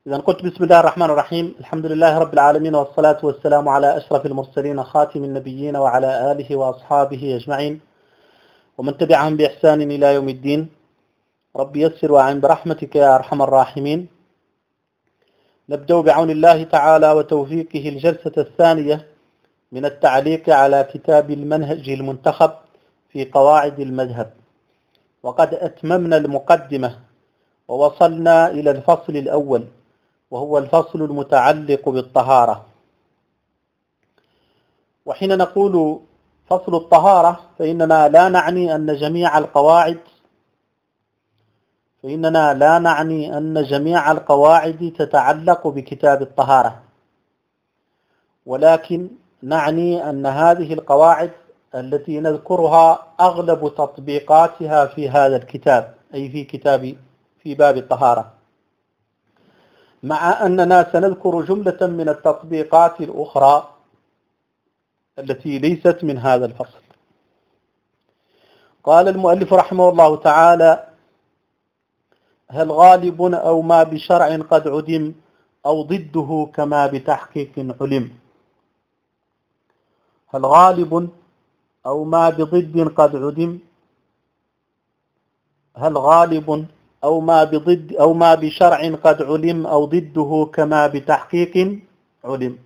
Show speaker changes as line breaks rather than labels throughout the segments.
إذا قلت بسم الله الرحمن الرحيم، الحمد لله رب العالمين، والصلاة والسلام على أشرف المرسلين خاتم النبيين وعلى آله وأصحابه أجمعين ومن تبعهم بإحسان إلى يوم الدين. رب يسر وأعن برحمتك يا أرحم الراحمين. نبدأ بعون الله تعالى وتوفيقه الجلسة الثانية من التعليق على كتاب المنهج المنتخب في قواعد المذهب، وقد أتممنا المقدمة ووصلنا إلى الفصل الأول، وهو الفصل المتعلق بالطهارة. وحين نقول فصل الطهارة فإننا لا نعني أن جميع القواعد تتعلق بكتاب الطهارة، ولكن نعني أن هذه القواعد التي نذكرها أغلب تطبيقاتها في هذا الكتاب، أي في باب الطهارة، مع أننا سنذكر جملة من التطبيقات الأخرى التي ليست من هذا الفصل. قال المؤلف رحمه الله تعالى: هل غالب أو ما بشرع قد عدم أو ضده كما بتحقيق علم. هل غالب أو ما بضد قد عدم، هل غالب أو ما بشرع قد علم أو ضده كما بتحقيق علم.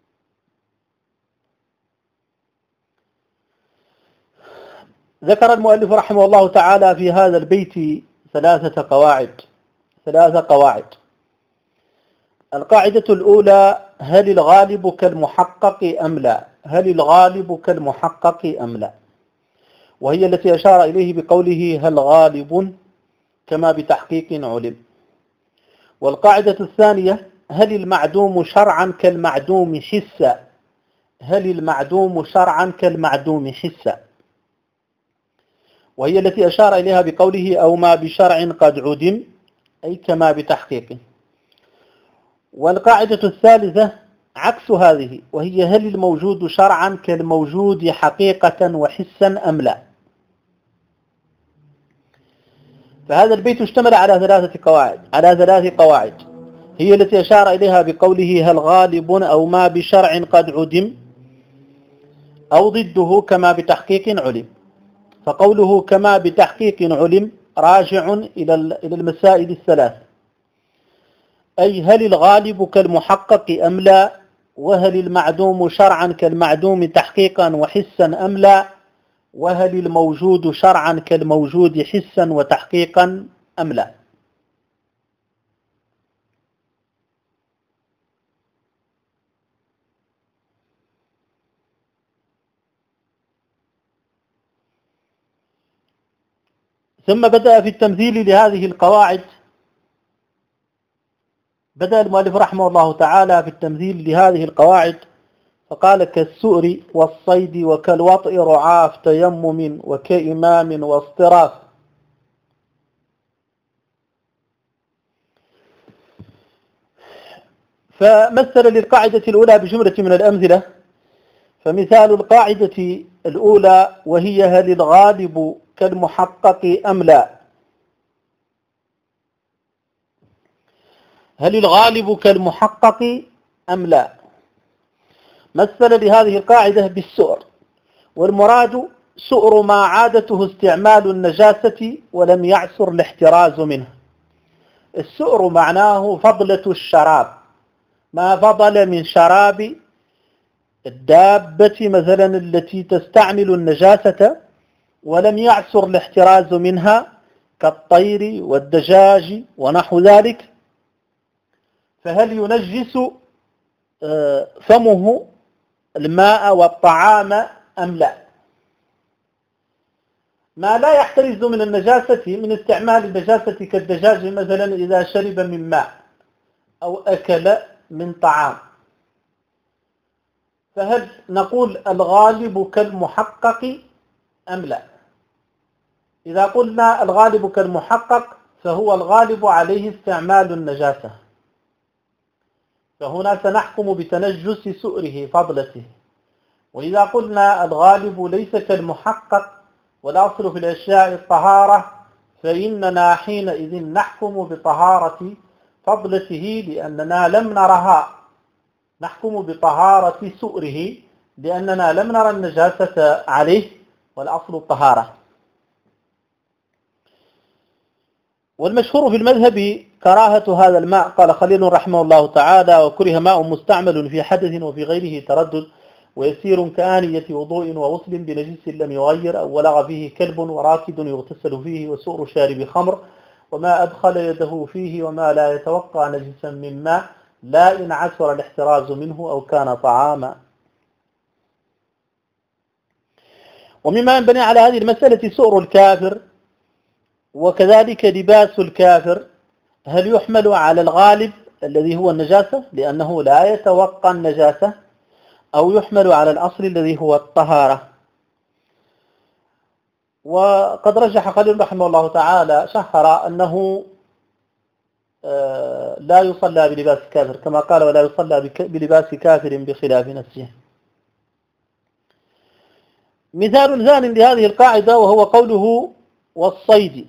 ذكر المؤلف رحمه الله تعالى في هذا البيت ثلاث قواعد. القاعدة الأولى: هل الغالب كالمحقق أم لا، وهي التي أشار إليه بقوله هل غالب كما بتحقيق علم. والقاعدة الثانية: هل المعدوم شرعا كالمعدوم حسا، وهي التي أشار إليها بقوله أو ما بشرع قد عدم، أي كما بتحقيق. والقاعدة الثالثة عكس هذه، وهي هل الموجود شرعا كالموجود حقيقة وحسا أم لا. فهذا البيت اشتمل على ثلاث قواعد هي التي أشار إليها بقوله هل غالب أو ما بشرع قد عدم أو ضده كما بتحقيق علم. فقوله كما بتحقيق علم راجع إلى المسائل الثلاث، أي هل الغالب كالمحقق أم لا، وهل المعدوم شرعا كالمعدوم تحقيقا وحسا أم لا، وهل الموجود شرعا كالموجود حسا وتحقيقا أم لا. ثم بدأ في التمثيل لهذه القواعد. بدأ المؤلف رحمه الله تعالى في التمثيل لهذه القواعد فقال: كالسؤر والصيد وكالوطء رعاف تيمم وكإمام واصطراف. فمثل للقاعدة الأولى بجملة من الأمثلة. فمثال القاعدة الأولى وهي هل الغالب كالمحقق أم لا. هل الغالب كالمحقق أم لا؟ مثل لهذه القاعدة بالسؤر، والمراد سؤر ما عادته استعمال النجاسة ولم يعسر الاحتراز منه. السؤر معناه فضلة الشراب، ما فضل من شراب الدابة مثلا التي تستعمل النجاسة ولم يعسر الاحتراز منها، كالطير والدجاج ونحو ذلك. فهل ينجس فمه الماء والطعام أم لا؟ ما لا يحترز من النجاسة من استعمال النجاسة كالدجاج مثلا إذا شرب من ماء أو أكل من طعام، فهل نقول الغالب كالمحقق أم لا؟ إذا قلنا الغالب كالمحقق فهو الغالب عليه استعمال النجاسة، فهنا سنحكم بتنجس سؤره فضلته. وإذا قلنا الغالب ليس كالمحقق والأصل في الأشياء الطهارة، فإننا حينئذ نحكم بطهارة فضلته لأننا لم نرها، نحكم بطهارة سؤره لأننا لم نرى النجاسة عليه، والأصل الطهارة. والمشهور في المذهب كراهة هذا الماء. قال خليل رحمه الله تعالى: وكره ماء مستعمل في حدث وفي غيره تردد، ويسير كآنية وضوء وغسل بنجس لم يغير، أو ولغ فيه كلب وراكد يغتسل فيه، وسؤر شارب خمر، وما أدخل يده فيه، وما لا يتوقع نجسا من ماء، لا إن عسر الاحتراز منه أو كان طعاما. ومما ينبني على هذه المسألة سؤر الكافر، وكذلك لباس الكافر، هل يحمل على الغالب الذي هو النجاسة لأنه لا يتوقع النجاسة، أو يحمل على الأصل الذي هو الطهارة؟ وقد رجح خليل رحمه الله تعالى شهر أنه لا يصلى بلباس كافر، كما قال: ولا يصلى بلباس كافر بخلاف نفسه. مثال ثاني لهذه القاعدة وهو قوله والصيد.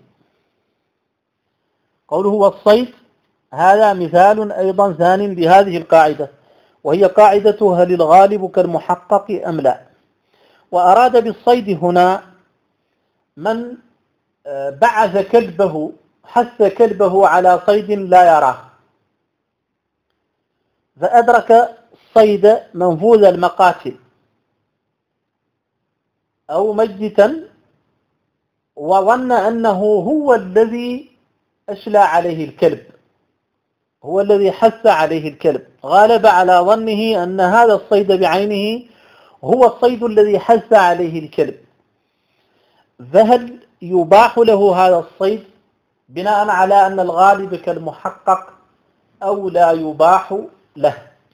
قوله والصيد هذا مثال أيضا ثاني لهذه القاعدة، وهي قاعدة هل الغالب كالمحقق أم لا. وأراد بالصيد هنا من بعث كلبه، حث كلبه على صيد لا يراه، فأدرك الصيد منفوذ المقاتل أو مجتا، وظن أنه هو الذي أشلى عليه الكلب، هو الذي حث عليه الكلب، غالب على ظنه أن هذا الصيد بعينه هو الصيد الذي حث عليه الكلب، فهل يباح له هذا الصيد بناء على أن الغالب كالمحقق أو لا يباح له؟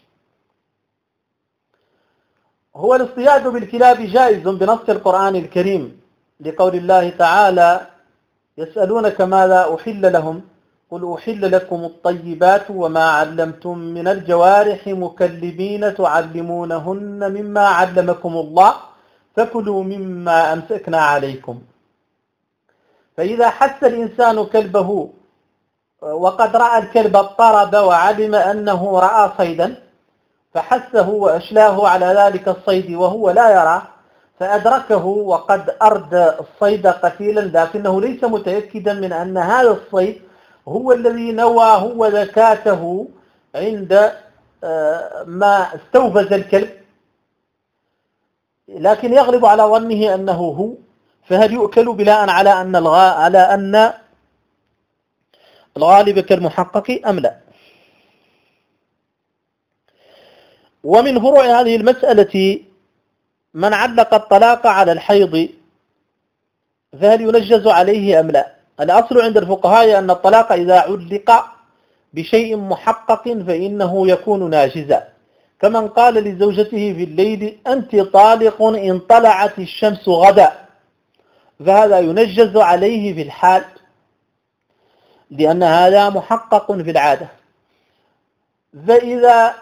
هو الاصطياد بالكلاب جائز بنص القرآن الكريم، لقول الله تعالى: يسألونك ماذا أحل لهم، قل أحل لكم الطيبات وما علمتم من الجوارح مكلبين تعلمونهن مما علمكم الله فكلوا مما أمسكنا عليكم. فإذا حث الإنسان كلبه وقد رأى الكلب اضطرب وعلم أنه رأى صيدا، فحثه وأشلاه على ذلك الصيد وهو لا يرى، فأدركه وقد أردى الصيد قتيلا، لكنه ليس متأكدا من أن هذا الصيد هو الذي نوى هو ذكاته عند ما استوفز الكلب، لكن يغلب على ظنه أنه هو، فهل يؤكل بناء على أن الغالب كالمحقق أم لا؟ ومن فروع هذه المسألة من علق الطلاق على الحيض، فهل ينجز عليه أم لا؟ الأصل عند الفقهاء أن الطلاق إذا علق بشيء محقق فإنه يكون ناجزا، كمن قال لزوجته في الليل: أنت طالق إن طلعت الشمس غدا، فهذا ينجز عليه في الحال لأن هذا محقق في العادة. فإذا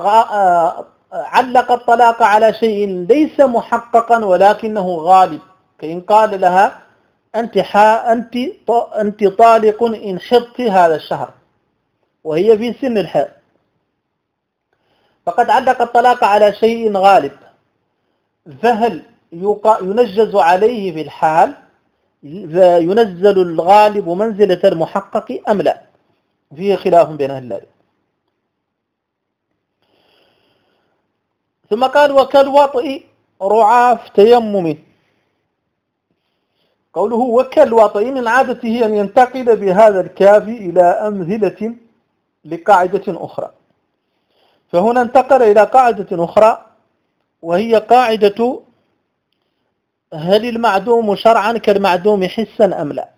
علق الطلاق على شيء ليس محققا ولكنه غالب، كإن قال لها: أنت طالق إن حضت هذا الشهر، وهي في سن الحيض، فقد علق الطلاق على شيء غالب، فهل ينجز عليه في الحال، فينزل الغالب منزلة المحقق أم لا؟ فيه خلاف بين أهل العلم. ثم قال: وكالوطئ رعاف تيمم. قوله وكالوطئ من عادته أن ينتقل بهذا الكاف إلى أمثلة لقاعدة أخرى، فهنا انتقل إلى قاعدة أخرى وهي قاعدة هل المعدوم شرعا كالمعدوم حسا أم لا.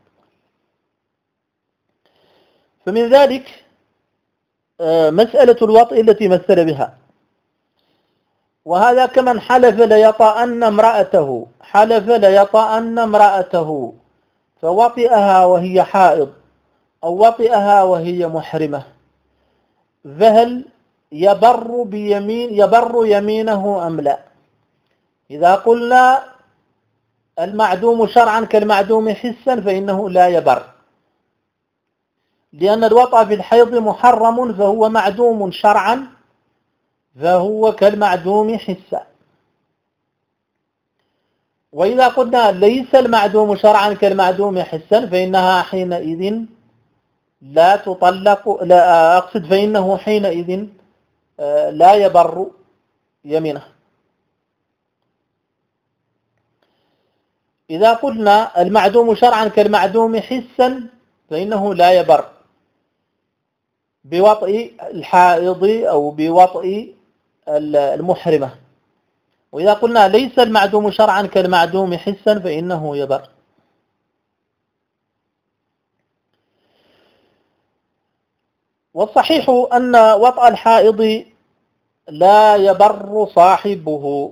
فمن ذلك مسألة الوطئ التي مثل بها، وهذا كمن حلف ليطأن امرأته فوطئها وهي حائض أو وطئها وهي محرمة، فهل يبر يمينه أم لا؟ إذا قلنا المعدوم شرعا كالمعدوم حسا فإنه لا يبر، لأن الوطأ في الحيض محرم فهو معدوم شرعا، فهو كالمعدوم حسا. وإذا قلنا ليس المعدوم شرعا كالمعدوم حسا فإنها حينئذ لا تطلق، لا أقصد فإنه حينئذ لا يبر يمينه. إذا قلنا المعدوم شرعا كالمعدوم حسا فإنه لا يبر بوطئ الحائض أو بوطئ المحرمة. وإذا قلنا ليس المعدوم شرعا كالمعدوم حسا فإنه يبر. والصحيح أن وطأ الحائض لا يبر صاحبه،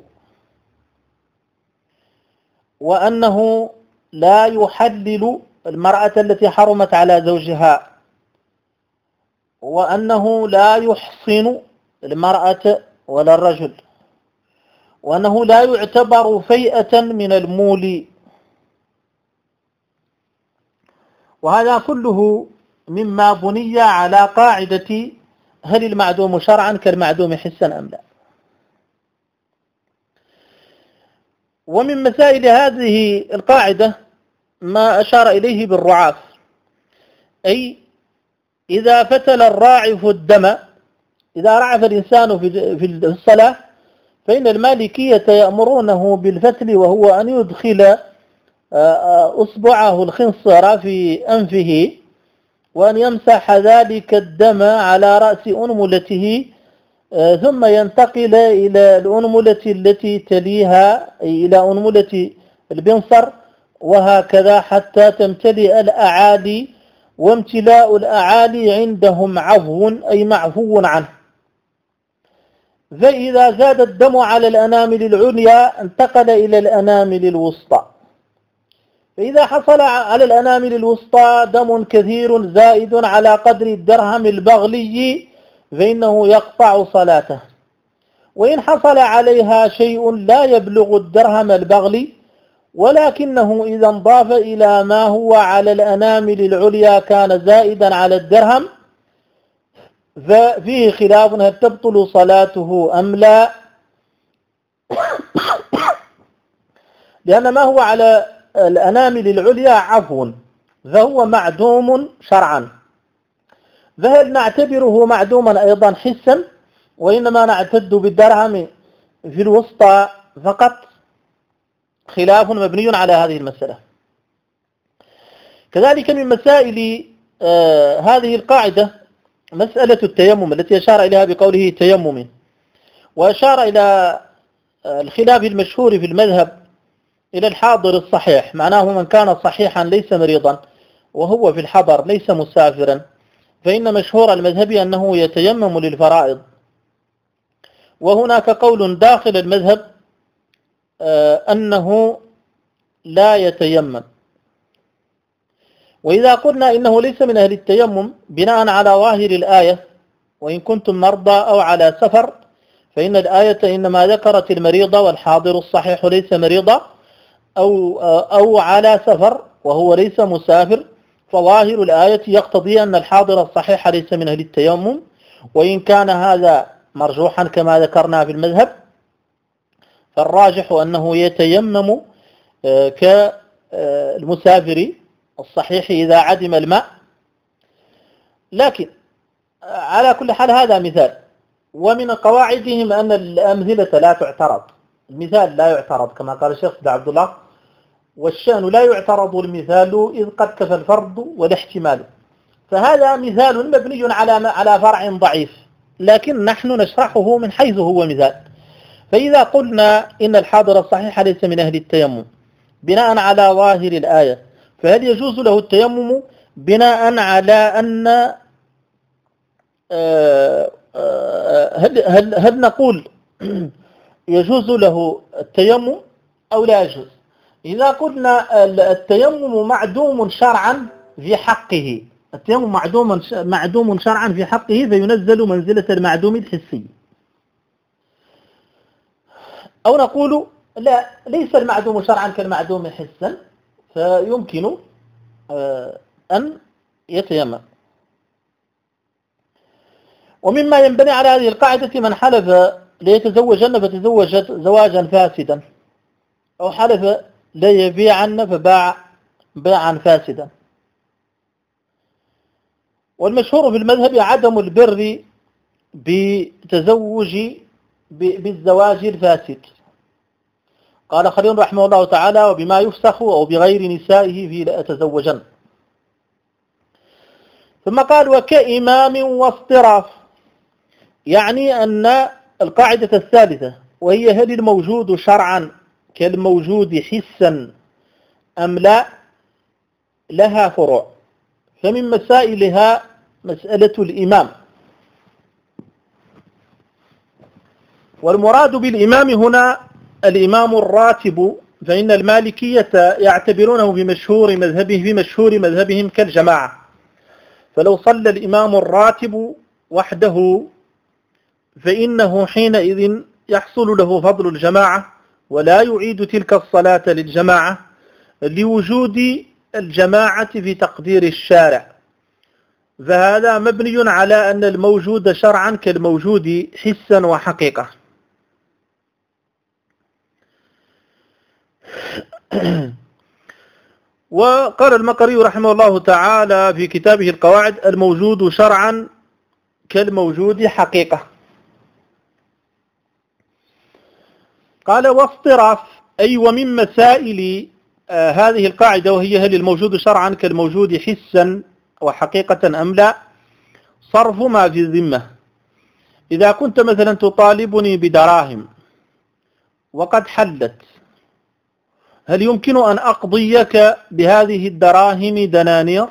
وأنه لا يحلل المرأة التي حرمت على زوجها، وأنه لا يحصن المرأة ولا الرجل، وأنه لا يعتبر فيئة من المول. وهذا كله مما بني على قاعدة هل المعدوم شرعا كالمعدوم حسا أم لا. ومن مسائل هذه القاعدة ما أشار إليه بالرعاف، أي إذا فتل الراعف الدم، إذا رعف الإنسان في الصلاة فإن المالكية يأمرونه بالفتل، وهو أن يدخل أصبعه الخنصر في أنفه وأن يمسح ذلك الدم على رأس أنملته، ثم ينتقل إلى الأنملة التي تليها، إلى أنملة البنصر، وهكذا حتى تمتلئ الأعالي. وامتلاء الأعالي عندهم عفو أي معفو عنه. فإذا زاد الدم على الأنامل العليا انتقل إلى الأنامل الوسطى. فإذا حصل على الأنامل الوسطى دم كثير زائد على قدر الدرهم البغلي فإنه يقطع صلاته. وإن حصل عليها شيء لا يبلغ الدرهم البغلي ولكنه إذا انضاف إلى ما هو على الأنامل العليا كان زائدا على الدرهم، ففيه خلاف هل تبطل صلاته أم لا، لأن ما هو على الأنامل العليا عفو فهو معدوم شرعا. فهل نعتبره معدوما أيضا حسا، وإنما نعتد بالدرهم في الوسطى فقط؟ خلاف مبني على هذه المسألة. كذلك من مسائل هذه القاعدة مسألة التيمم التي أشار إليها بقوله تيمم، وأشار إلى الخلاف المشهور في المذهب إلى الحاضر الصحيح، معناه من كان صحيحا ليس مريضا وهو في الحضر ليس مسافرا، فإن مشهور المذهب أنه يتيمم للفرائض. وهناك قول داخل المذهب أنه لا يتيمم. وإذا قلنا إنه ليس من أهل التيمم بناء على ظاهر الآية وإن كنتم مرضى أو على سفر، فإن الآية إنما ذكرت المريض والحاضر الصحيح ليس مريضا، أو على سفر وهو ليس مسافر، فظاهر الآية يقتضي أن الحاضر الصحيح ليس من أهل التيمم. وإن كان هذا مرجوحا كما ذكرنا في المذهب، فالراجح أنه يتيمم كالمسافر الصحيح إذا عدم الماء. لكن على كل حال هذا مثال، ومن قواعدهم أن الأمثلة لا تعترض، المثال لا يعترض كما قال الشيخ عبد الله، والشأن لا يعترض المثال إذ قد كفى الفرض والاحتمال. فهذا مثال مبني على فرع ضعيف، لكن نحن نشرحه من حيث هو مثال. فإذا قلنا إن الحاضر الصحيح ليس من أهل التيمم بناء على ظاهر الآية، فهل يجوز له التيمم بناء على أن هل نقول يجوز له التيمم أو لا يجوز؟ إذا قلنا التيمم معدوم شرعا في حقه، التيمم معدوم شرعا في حقه فينزل منزلة المعدوم الحسي. أو نقول لا، ليس المعدوم شرعا كالمعدوم حسا، فيمكن أن يتيمم. ومما ينبني على هذه القاعدة من حلف ليتزوجن فتزوجت زواجا فاسدا، أو حلف ليبيعن فباع بيعا فاسدا. والمشهور في المذهب عدم البر بالزواج الفاسد. قال خليل رحمه الله تعالى: وبما يفسخ أو بغير نسائه في لأتزوجن. ثم قال: وكإمام واصطراف، يعني أن القاعدة الثالثة وهي هل الموجود شرعا كالموجود حسا أم لا، لها فروع. فمن مسائلها مسألة الإمام. والمراد بالإمام هنا الإمام الراتب، فإن المالكية يعتبرونه بمشهور مذهبهم كالجماعة. فلو صلى الإمام الراتب وحده فإنه حينئذ يحصل له فضل الجماعة، ولا يعيد تلك الصلاة للجماعة لوجود الجماعة في تقدير الشارع. فهذا مبني على أن الموجود شرعا كالموجود حسا وحقيقة. وقال المقري رحمه الله تعالى في كتابه القواعد: الموجود شرعا كالموجود حقيقة. قال: واصطراف، أي ومن مسائل هذه القاعدة وهي هل الموجود شرعا كالموجود حسا وحقيقة أم لا، صرف ما في الذمة. إذا كنت مثلا تطالبني بدراهم وقد حلت، هل يمكن أن أقضيك بهذه الدراهم دنانير؟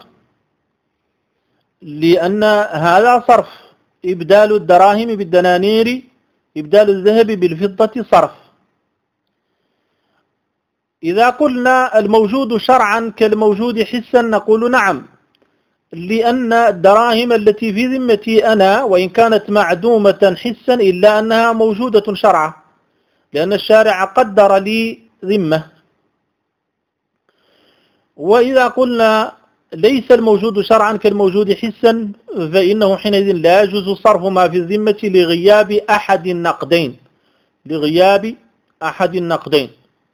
لأن هذا صرف، إبدال الدراهم بالدنانير، إبدال الذهب بالفضة صرف. إذا قلنا الموجود شرعا كالموجود حسا نقول نعم، لأن الدراهم التي في ذمتي أنا وإن كانت معدومة حسا إلا أنها موجودة شرعا، لأن الشارع قدر لي ذمة. وإذا قلنا ليس الموجود شرعا كالموجود حسا فإنه حينئذ لا يجوز صرف ما في الذمة لغياب أحد النقدين.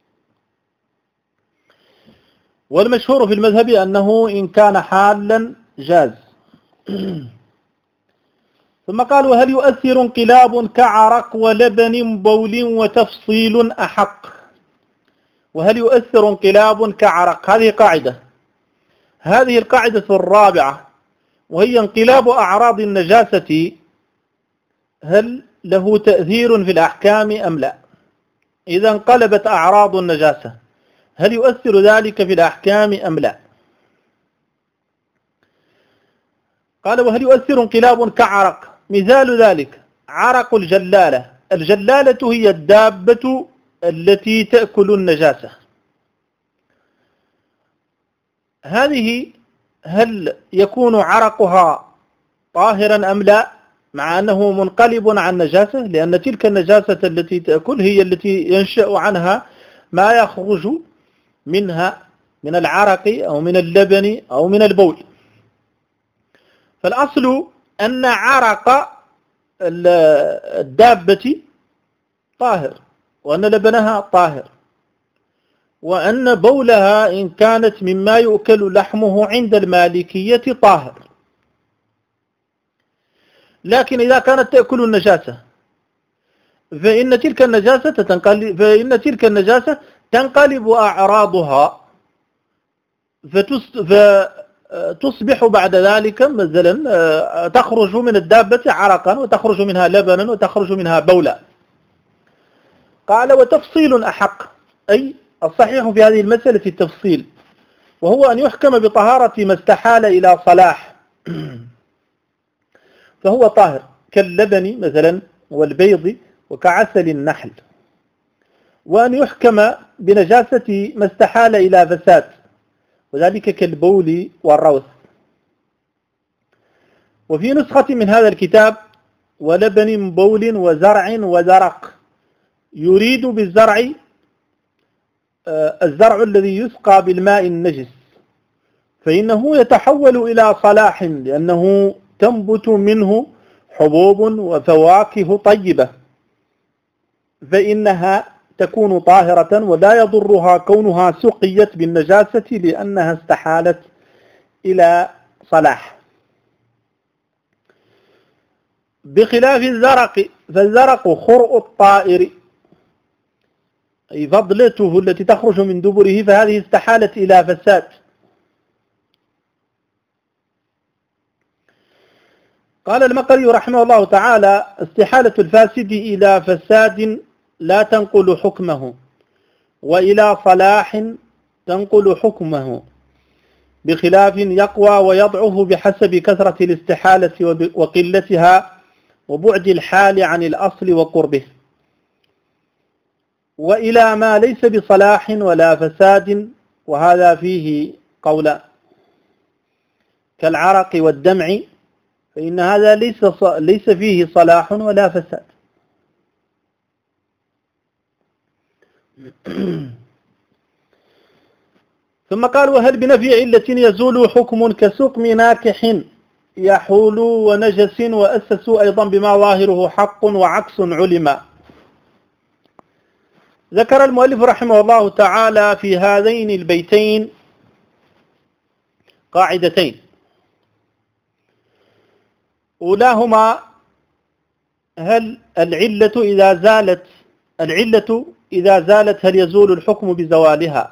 والمشهور في المذهب أنه إن كان حالا جاز. ثم قال: وهل يؤثر انقلاب كعرق ولبن بول وتفصيل أحق. وهل يؤثر انقلاب كعرق، هذه قاعدة. هذه القاعدة الرابعة وهي انقلاب أعراض النجاسة، هل له تأثير في الأحكام أم لا؟ إذا انقلبت أعراض النجاسة هل يؤثر ذلك في الأحكام أم لا؟ قال: وهل يؤثر انقلاب كعرق، مثال ذلك عرق الجلالة. الجلالة هي الدابة التي تأكل النجاسة. هذه هل يكون عرقها طاهرا أم لا، مع أنه منقلب عن نجاسة، لأن تلك النجاسة التي تأكل هي التي ينشأ عنها ما يخرج منها من العرق أو من اللبن أو من البول. فالأصل أن عرق الدابة طاهر، وأن لبنها طاهر، وأن بولها إن كانت مما يؤكل لحمه عند المالكية طاهر. لكن إذا كانت تأكل النجاسة فإن تلك النجاسة تنقلب أعراضها، فتصبح بعد ذلك مثلا تخرج من الدابة عرقا، وتخرج منها لبنا، وتخرج منها بولا. قال: وتفصيل أحق، أي الصحيح في هذه المسألة التفصيل، وهو أن يحكم بطهارة ما استحال إلى صلاح فهو طاهر، كاللبن مثلا والبيض وكعسل النحل. وأن يحكم بنجاسة ما استحال إلى فساد، وذلك كالبول والروث. وفي نسخة من هذا الكتاب: ولبن بول وزرع وزرق، يريد بالزرع الزرع الذي يسقى بالماء النجس، فإنه يتحول إلى صلاح، لأنه تنبت منه حبوب وفواكه طيبة فإنها تكون طاهرة ولا يضرها كونها سقيت بالنجاسة لأنها استحالت إلى صلاح، بخلاف الزرق، فالزرق خرء الطائر أي فضلته التي تخرج من دبره، فهذه استحالت إلى فساد. قال المقري رحمه الله تعالى: استحالة الفاسد إلى فساد لا تنقل حكمه، وإلى صلاح تنقل حكمه، بخلاف يقوى ويضعف بحسب كثرة الاستحالة وقلتها وبعد الحال عن الأصل وقربه، وإلى ما ليس بصلاح ولا فساد، وهذا فيه قولان، كالعرق والدمع، فإن هذا ليس فيه صلاح ولا فساد. ثم قال: وهل بنفي علة يزول حكم كسقم ناكح يحول ونجس، وأسسوا أيضا بما ظاهره حق وعكس علما. ذكر المؤلف رحمه الله تعالى في هذين البيتين قاعدتين، أولاهما: هل العلة إذا زالت هل يزول الحكم بزوالها؟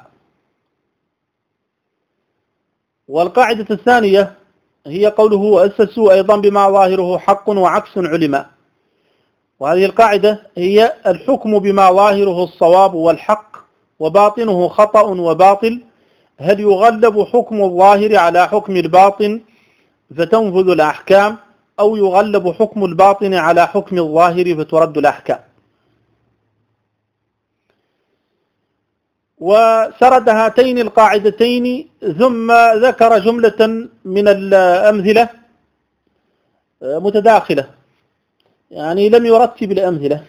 والقاعدة الثانية هي قوله: وأسسوا أيضا بما ظاهره حق وعكس علما. وهذه القاعدة هي الحكم بما ظاهره الصواب والحق وباطنه خطأ وباطل، هل يغلب حكم الظاهر على حكم الباطن فتنفذ الأحكام، أو يغلب حكم الباطن على حكم الظاهر فترد الأحكام. وسرد هاتين القاعدتين ثم ذكر جملة من الأمثلة متداخلة، يعني لم يرتب الأمثلة،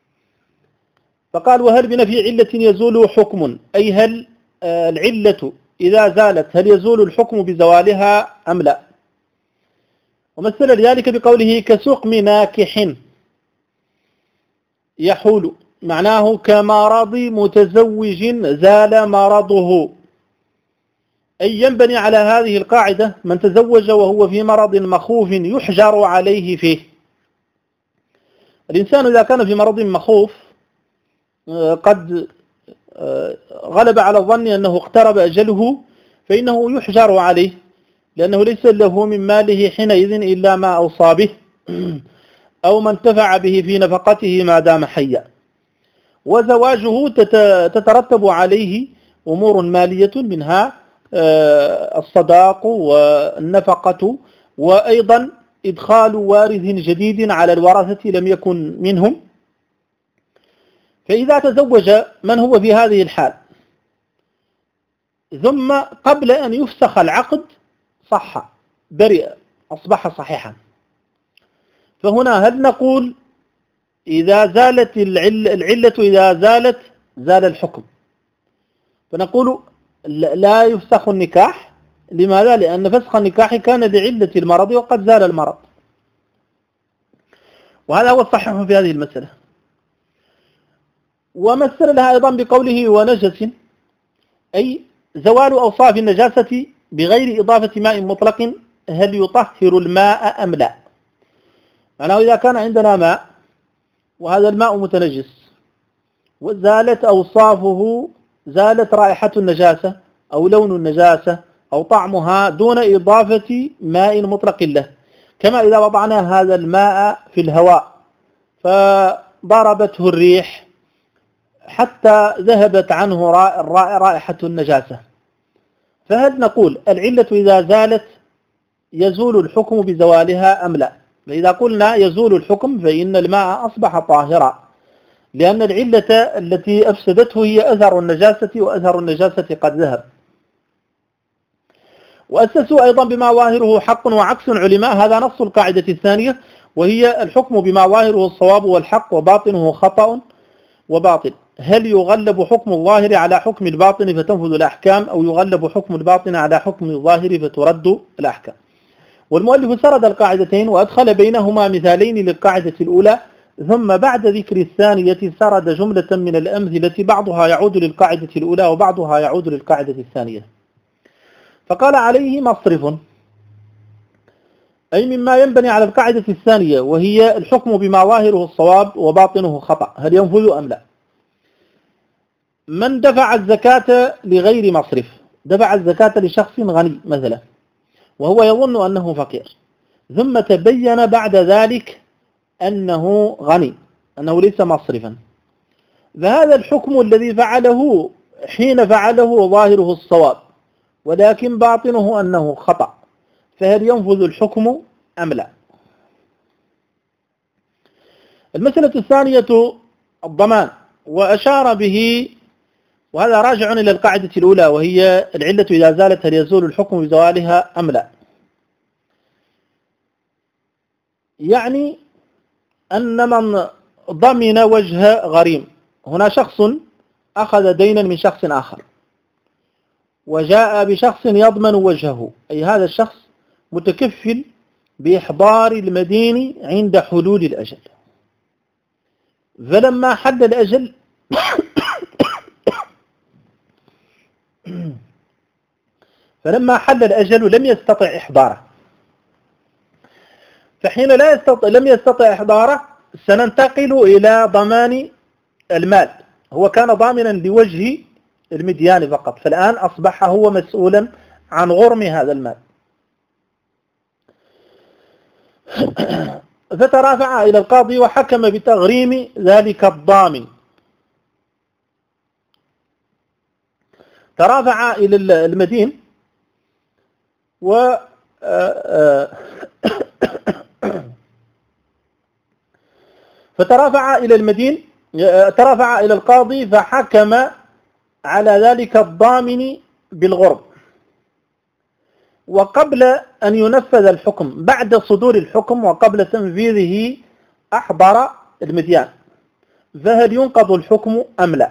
فقال: وهل بنفي علة يزول حكم، أي هل العلة إذا زالت هل يزول الحكم بزوالها أم لا؟ ومثل ذلك بقوله: كسقم ناكح يحول، معناه كمرض متزوج زال مرضه، أي ينبني على هذه القاعدة: من تزوج وهو في مرض مخوف يحجر عليه فيه. الإنسان إذا كان في مرض مخوف قد غلب على الظن أنه اقترب أجله، فإنه يحجر عليه، لأنه ليس له من ماله حينئذ إلا ما أوصى به أو ما انتفع به في نفقته ما دام حيا. وزواجه تترتب عليه أمور مالية، منها الصداق والنفقة، وأيضا إدخال وارث جديد على الورثة لم يكن منهم. فإذا تزوج من هو في هذه الحال ثم قبل أن يفسخ العقد صح، برئ، أصبح صحيحا، فهنا هل نقول إذا زالت العلة إذا زالت زال الحكم؟ فنقول لا يفسخ النكاح. لماذا؟ لأن فسخ النكاح كان لعلة المرض وقد زال المرض، وهذا هو الصحيح في هذه المسألة. ومثل لها أيضا بقوله: ونجس، أي زوال أوصاف النجاسة بغير إضافة ماء مطلق، هل يطهر الماء أم لا؟ معناه إذا كان عندنا ماء وهذا الماء متنجس وزالت أوصافه، زالت رائحة النجاسة أو لون النجاسة أو طعمها دون إضافة ماء مطلق له، كما إذا وضعنا هذا الماء في الهواء فضربته الريح حتى ذهبت عنه رائحة النجاسة، فهل نقول العلة إذا زالت يزول الحكم بزوالها أم لا؟ فإذا قلنا يزول الحكم فإن الماء أصبح طاهرا، لأن العلة التي أفسدته هي أثر النجاسة، وأثر النجاسة قد ذهب. وأسسوا أيضا بما ظاهره حق وعكس علماء، هذا نص القاعدة الثانية، وهي الحكم بما ظاهره الصواب والحق وباطنه خطأ وباطل، هل يغلب حكم الظاهر على حكم الباطن فتنفذ الأحكام، أو يغلب حكم الباطن على حكم الظاهر فترد الأحكام. والمؤلف سرد القاعدتين وأدخل بينهما مثالين للقاعدة الأولى، ثم بعد ذكر الثانية سرد جملة من الأمثلة بعضها يعود للقاعدة الأولى وبعضها يعود للقاعدة الثانية. فقال عليه مصرف، أي مما ينبني على القاعدة الثانية، وهي الحكم بما ظاهره الصواب وباطنه خطأ، هل ينفذ أم لا؟ من دفع الزكاة لغير مصرف، دفع الزكاة لشخص غني مثلا وهو يظن أنه فقير، ثم تبين بعد ذلك أنه غني، أنه ليس مصرفا، فهذا الحكم الذي فعله حين فعله ظاهره الصواب ولكن باطنه أنه خطأ، فهل ينفذ الحكم أم لا؟ المسألة الثانية الضمان، وأشار به، وهذا راجع إلى القاعدة الأولى وهي العلة إذا زالت هل يزول الحكم بزوالها أم لا؟ يعني أن من ضمن وجه غريم، هنا شخص أخذ دينا من شخص آخر وجاء بشخص يضمن وجهه، أي هذا الشخص متكفل بإحضار المدين عند حلول الأجل، فلما حل الأجل لم يستطع إحضاره، فحين لم يستطع إحضاره سننتقل إلى ضمان المال، هو كان ضامنا لوجه المديان فقط، فالآن أصبح هو مسؤولا عن غرم هذا المال، فترافع إلى القاضي وحكم بتغريم ذلك الضامن، ترافع إلى المدين فترافع إلى المدين، ترافع إلى القاضي فحكم على ذلك الضامن بالغرم، وقبل أن ينفذ الحكم بعد صدور الحكم وقبل تنفيذه أحضر المديان، فهل ينقض الحكم أم لا؟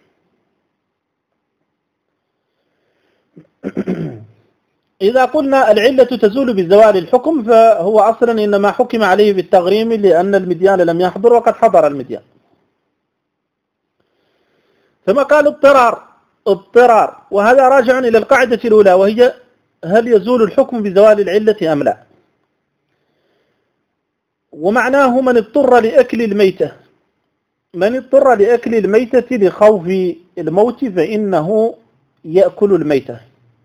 إذا قلنا العلة تزول بزوال الحكم فهو أصلا إنما حكم عليه بالتغريم لأن المديان لم يحضر وقد حضر المديان، ثم قال اضطرار، وهذا راجع إلى القاعدة الأولى وهي هل يزول الحكم بزوال العلة أم لا؟ ومعناه من اضطر لأكل الميتة لخوف الموت فإنه يأكل الميتة،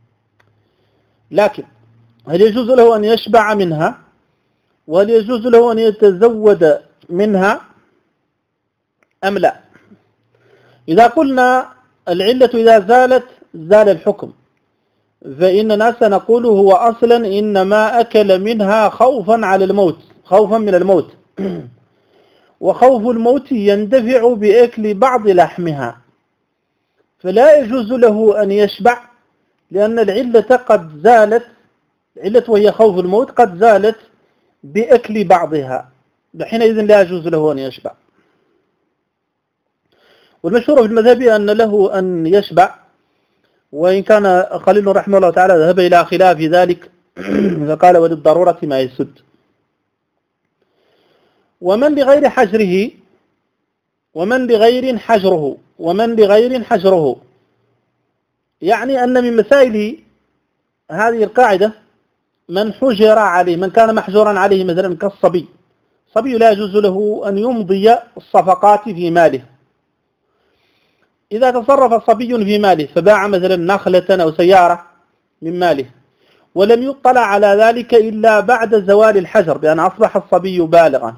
لكن هل يجوز له أن يشبع منها وهل يجوز له أن يتزود منها أم لا؟ إذا قلنا العلة إذا زالت زال الحكم، فإننا سنقول هو أصلا إنما أكل منها خوفا من الموت وخوف الموت يندفع بأكل بعض لحمها، فلا يجوز له أن يشبع لأن العلة قد زالت، العلة وهي خوف الموت قد زالت بأكل بعضها، حينئذ لا يجوز له أن يشبع. والمشهور في المذهب أن له أن يشبع، وإن كان خليل رحمه الله تعالى ذهب إلى خلاف ذلك فقال وللضرورة ما يسد. ومن لغير حجره يعني أن من مسائل هذه القاعدة من حجر عليه، من كان محجورا عليه مثلا كالصبي، صبي لا يجوز له أن يمضي الصفقات في ماله، إذا تصرف الصبي في ماله فباع مثلا نخلة أو سيارة من ماله ولم يطلع على ذلك إلا بعد زوال الحجر بأن أصبح الصبي بالغا،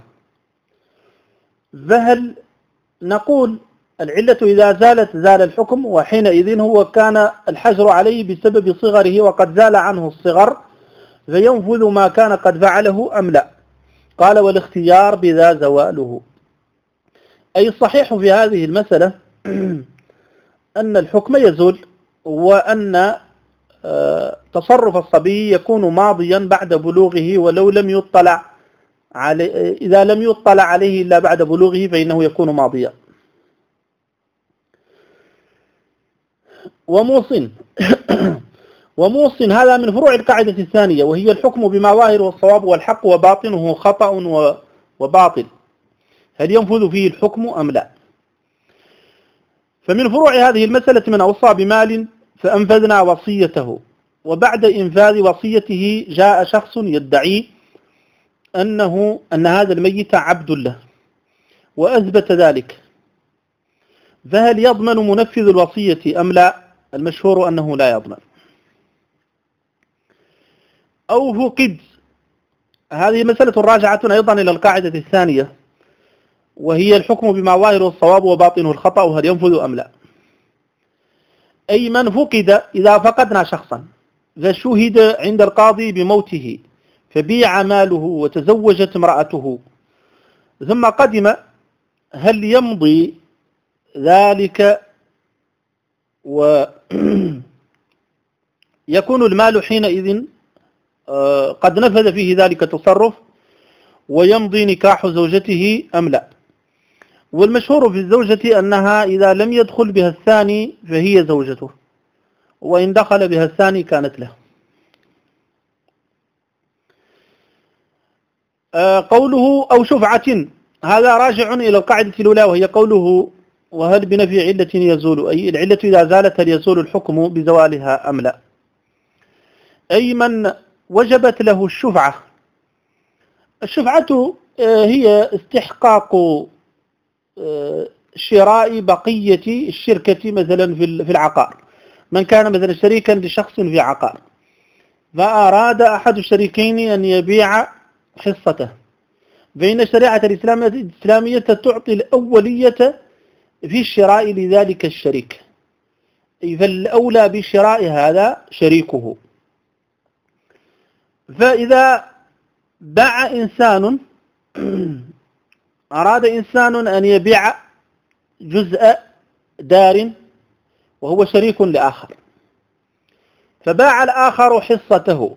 فهل نقول العلة إذا زالت زال الحكم، وحينئذ هو كان الحجر عليه بسبب صغره وقد زال عنه الصغر فينفذ ما كان قد فعله أم لا؟ قال والاختيار بذا زواله، أي الصحيح في هذه المسألة أن الحكم يزول، وأن تصرف الصبي يكون ماضيا بعد بلوغه ولو لم يطلع عليه، إذا لم يطلع عليه إلا بعد بلوغه فإنه يكون ماضيا. وموصٍ وموص هذا من فروع القاعدة الثانية، وهي الحكم بما ظاهره الصواب والحق وباطنه خطأ وباطل، هل ينفذ فيه الحكم أم لا؟ فمن فروع هذه المسألة من أوصى بمال فأنفذنا وصيته، وبعد إنفاذ وصيته جاء شخص يدعي أن هذا الميت عبد له وأثبت ذلك، فهل يضمن منفذ الوصية أم لا؟ المشهور أنه لا يضمن. أو فقد، هذه مسألة راجعة أيضا إلى القاعدة الثانية، وهي الحكم بما ظاهره الصواب وباطنه الخطأ هل ينفذ أم لا. أي من فقد، إذا فقدنا شخصا فشهد عند القاضي بموته فبيع ماله وتزوجت امرأته ثم قدم، هل يمضي ذلك ويكون المال حينئذ قد نفذ فيه ذلك التصرف ويمضي نكاح زوجته أم لا؟ والمشهور في الزوجة أنها إذا لم يدخل بها الثاني فهي زوجته، وإن دخل بها الثاني كانت له. قوله أو شفعة، هذا راجع إلى القاعدة الأولى، وهي قوله وهل بنفي علة يزول، أي العلة إذا زالت هل يزول الحكم بزوالها أم لا. أي من وجبت له الشفعة. الشفعة هي استحقاق شراء بقية الشركة مثلا في العقار. من كان مثلا شريكا لشخص في عقار فأراد أحد الشريكين أن يبيع حصته، فإن الشريعة الإسلامية تعطي الأولية في الشراء لذلك الشريك، فالأولى بشراء هذا شريكه. فإذا باع إنسان، أراد إنسان أن يبيع جزء دار وهو شريك لآخر، فباع الآخر حصته،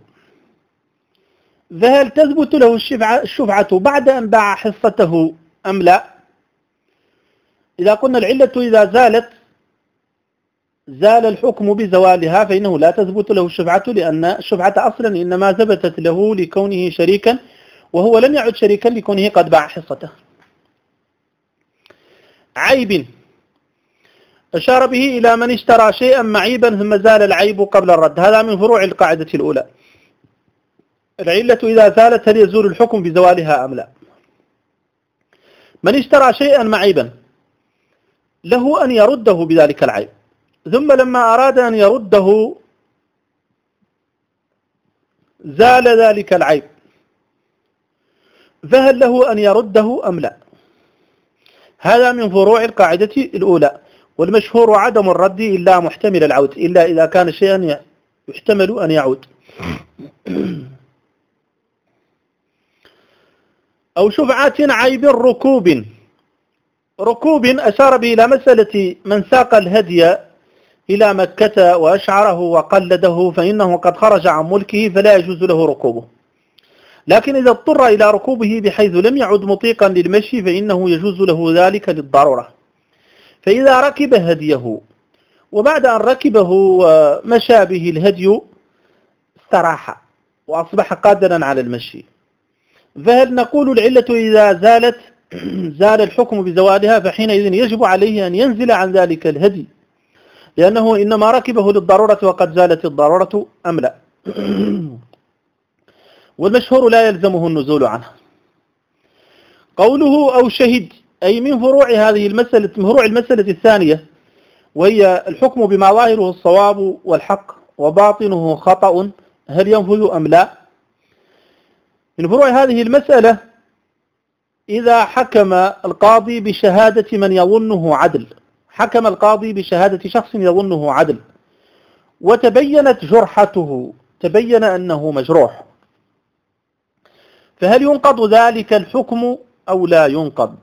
فهل تثبت له الشفعة بعد أن باع حصته أم لا؟ إذا قلنا العلة إذا زالت زال الحكم بزوالها، فإنه لا تثبت له الشفعة، لأن الشفعة أصلا إنما ثبتت له لكونه شريكا، وهو لم يعد شريكا لكونه قد باع حصته. عيب، أشار به إلى من اشترى شيئا معيبا ثم زال العيب قبل الرد، هذا من فروع القاعدة الأولى. العلة إذا زالت هل يزول الحكم بزوالها أم لا. من اشترى شيئا معيبا له أن يرده بذلك العيب، ثم لما أراد أن يرده زال ذلك العيب، فهل له أن يرده أم لا؟ هذا من فروع القاعدة الأولى، والمشهور عدم الرد إلا محتمل العود، إلا إذا كان شيئا يحتمل أن يعود. أو شفعة عيب ركوب أشار به إلى مسألة من ساق الهدي إلى مكة وأشعره وقلده فإنه قد خرج عن ملكه فلا يجوز له ركوبه، لكن إذا اضطر إلى ركوبه بحيث لم يعد مطيقا للمشي فإنه يجوز له ذلك للضرورة. فإذا ركب هديه وبعد أن ركبه ومشى به الهدي استراح وأصبح قادرا على المشي، فهل نقول العلة إذا زالت زال الحكم بزوالها، فحينئذ يجب عليه أن ينزل عن ذلك الهدي لأنه إنما ركبه للضرورة وقد زالت الضرورة أم لا؟ والمشهور لا يلزمه النزول عنه. قوله أو شهد، أي من فروع هذه المسألة، من فروع المسألة الثانية، وهي الحكم بما ظاهره الصواب والحق وباطنه خطأ هل ينفذ أم لا. من فروع هذه المسألة إذا حكم القاضي بشهادة من يظنه عدل، حكم القاضي بشهادة شخص يظنه عدل وتبينت جرحته، تبين أنه مجروح، فهل ينقض ذلك الحكم أو لا ينقض؟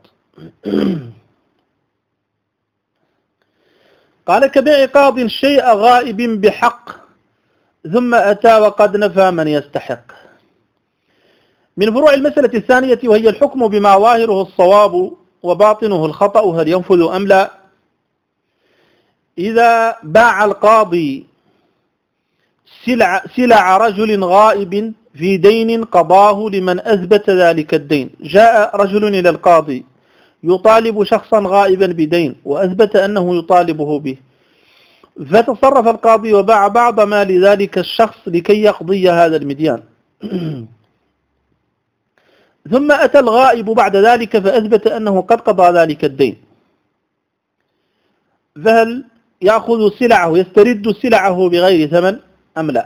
قال كبيع قاض شيء غائب بحق ثم أتى وقد نفى من يستحق. من فروع المسألة الثانية وهي الحكم بما ظاهره الصواب وباطنه الخطأ هل ينفذ أم لا. إذا باع القاضي سلع رجل غائب في دين قضاه لمن أثبت ذلك الدين. جاء رجل إلى القاضي يطالب شخصا غائبا بدين وأثبت أنه يطالبه به، فتصرف القاضي وباع بعض مال ذلك الشخص لكي يقضي هذا المديان. ثم أتى الغائب بعد ذلك فأثبت أنه قد قضى ذلك الدين، فهل يأخذ سلعه يسترد سلعه بغير ثمن أم لا؟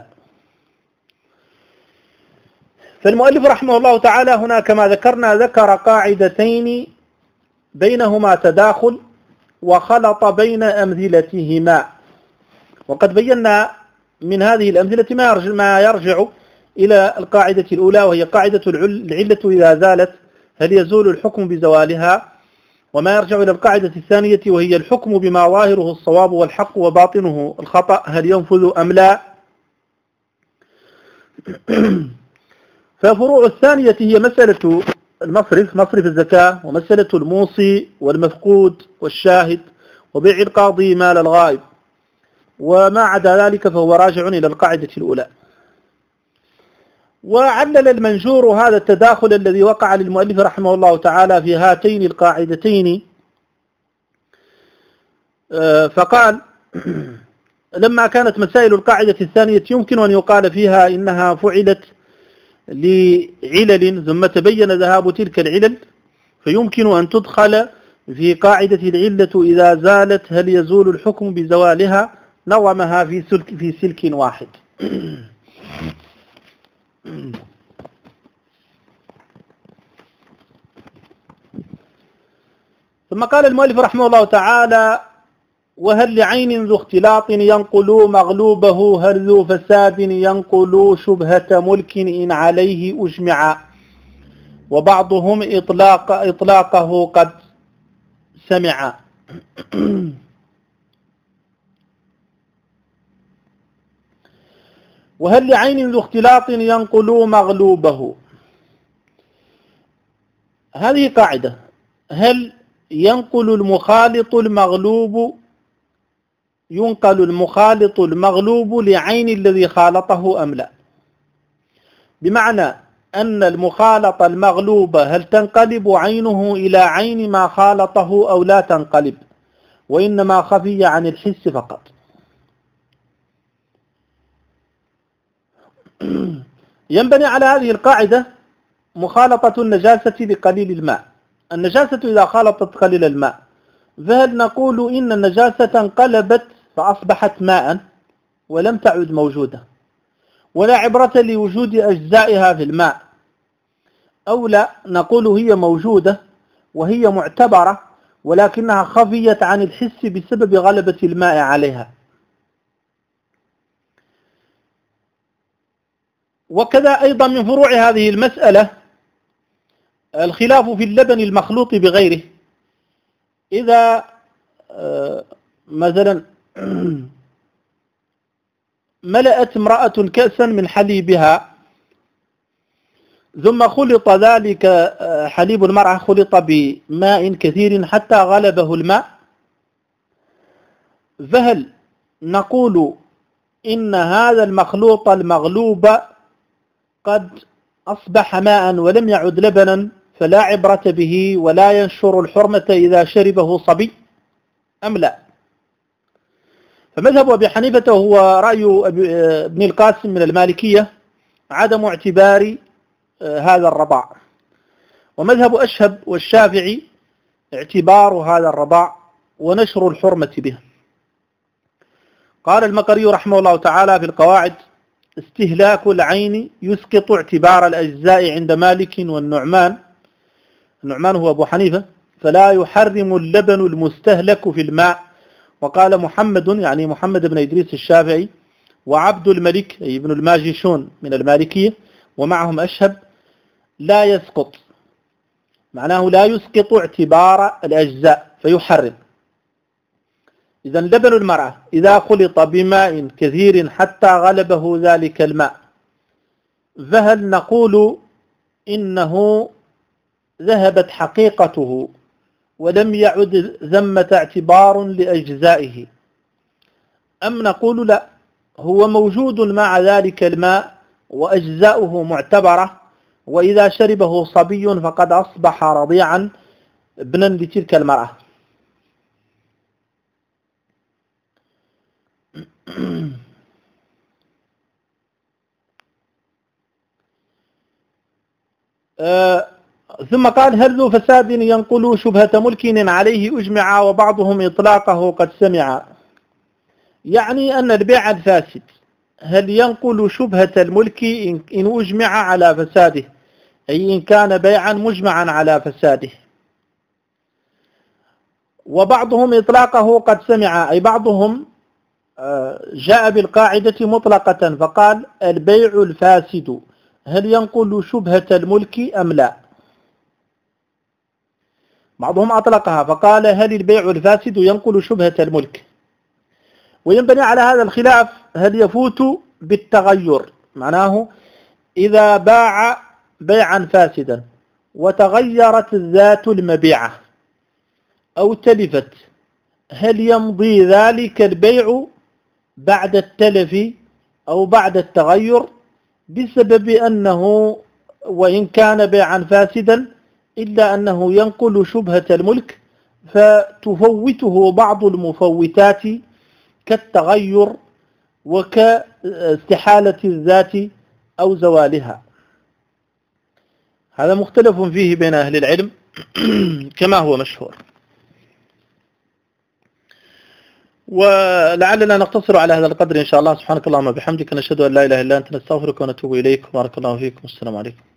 فالمؤلف رحمه الله تعالى هنا كما ذكرنا ذكر قاعدتين بينهما تداخل وخلط بين أمثلتهما، وقد بينا من هذه الأمثلة ما يرجع إلى القاعدة الأولى، وهي قاعدة العلة إذا زالت هل يزول الحكم بزوالها، وما يرجع إلى القاعدة الثانية وهي الحكم بما ظاهره الصواب والحق وباطنه الخطأ هل ينفذ أم لا. ففروع الثانية هي مسألة المصرف، مصرف الزكاة، ومسألة الموصي والمفقود والشاهد، وبيع القاضي مال الغائب، وما عدا ذلك فهو راجع إلى القاعدة الأولى. وعلل المنجور هذا التداخل الذي وقع للمؤلف رحمه الله تعالى في هاتين القاعدتين، فقال لما كانت مسائل القاعدة الثانية يمكن أن يقال فيها إنها فعلت لعلل ثم تبين ذهاب تلك العلل، فيمكن أن تدخل في قاعدة العلة إذا زالت هل يزول الحكم بزوالها، نظمها في سلك واحد. ثم قال المؤلف رحمه الله تعالى: وهل لعين ذو اختلاط ينقل مغلوبه، هل ذو فساد ينقل شبهة ملك إن عليه أجمع، وبعضهم إطلاقه قد سمع. وهل لعين ذو اختلاط ينقل مغلوبه، هذه قاعدة. هل ينقل المخالط المغلوب ينقل المخالط المغلوب لعين الذي خالطه أم لا؟ بمعنى أن المخالط المغلوب هل تنقلب عينه إلى عين ما خالطه أو لا تنقلب، وإنما خفي عن الحس فقط. ينبني على هذه القاعدة مخالطة النجاسة بقليل الماء. النجاسة إذا خالطت قليل الماء فهل نقول إن النجاسة انقلبت فأصبحت ماء ولم تعد موجودة ولا عبرة لوجود أجزائها في الماء، أو لا نقول هي موجودة وهي معتبرة ولكنها خفيت عن الحس بسبب غلبة الماء عليها؟ وكذا أيضا من فروع هذه المسألة الخلاف في اللبن المخلوط بغيره. إذا مثلا ملأت امرأة كأسا من حليبها ثم خلط ذلك حليب المرأة خلط بماء كثير حتى غلبه الماء، فهل نقول إن هذا المخلوط المغلوب قد أصبح ماء ولم يعد لبنا فلا عبرة به ولا ينشر الحرمة إذا شربه صبي أم لا؟ فمذهب أبي حنيفة هو رأي ابن القاسم من المالكية عدم اعتبار هذا الرضاع، ومذهب أشهب والشافعي اعتبار هذا الرضاع ونشر الحرمة به. قال المقري رحمه الله تعالى في القواعد: استهلاك العين يسقط اعتبار الأجزاء عند مالك والنعمان، النعمان هو أبو حنيفة، فلا يحرم اللبن المستهلك في الماء. وقال محمد يعني محمد بن إدريس الشافعي وعبد الملك أي ابن الماجشون من المالكية ومعهم أشهب لا يسقط، معناه لا يسقط اعتبار الأجزاء فيحرم. إذن لبن المرأة إذا خلط بماء كثير حتى غلبه ذلك الماء فهل نقول إنه ذهبت حقيقته ولم يعد ثمة اعتبار لأجزائه، أم نقول لا، هو موجود مع ذلك الماء وأجزاؤه معتبرة، وإذا شربه صبي فقد أصبح رضيعا ابنا لتلك المرأة. ثم قال: هل ذو فساد ينقل شبهة ملك عليه أجمع وبعضهم إطلاقه قد سمع. يعني أن البيع الفاسد هل ينقل شبهة الملك إن أجمع على فساده، أي إن كان بيعا مجمعا على فساده. وبعضهم إطلاقه قد سمع، أي بعضهم جاء بالقاعدة مطلقة فقال: البيع الفاسد هل ينقل شبهة الملك أم لا. بعضهم أطلقها فقال: هل البيع الفاسد ينقل شبهة الملك. وينبني على هذا الخلاف هل يفوت بالتغير، معناه إذا باع بيعا فاسدا وتغيرت الذات المبيعة أو تلفت، هل يمضي ذلك البيع بعد التلف أو بعد التغير، بسبب أنه وإن كان بيعا فاسدا إلا أنه ينقل شبهة الملك فتفوته بعض المفوتات كالتغير وكاستحالة الذات أو زوالها. هذا مختلف فيه بين أهل العلم كما هو مشهور. ولعلنا نقتصر على هذا القدر إن شاء الله. سبحانك اللهم وبحمدك، نشهد أن لا إله إلا أنت، نستغفرك ونتوب إليك. بارك الله فيكم. السلام عليكم.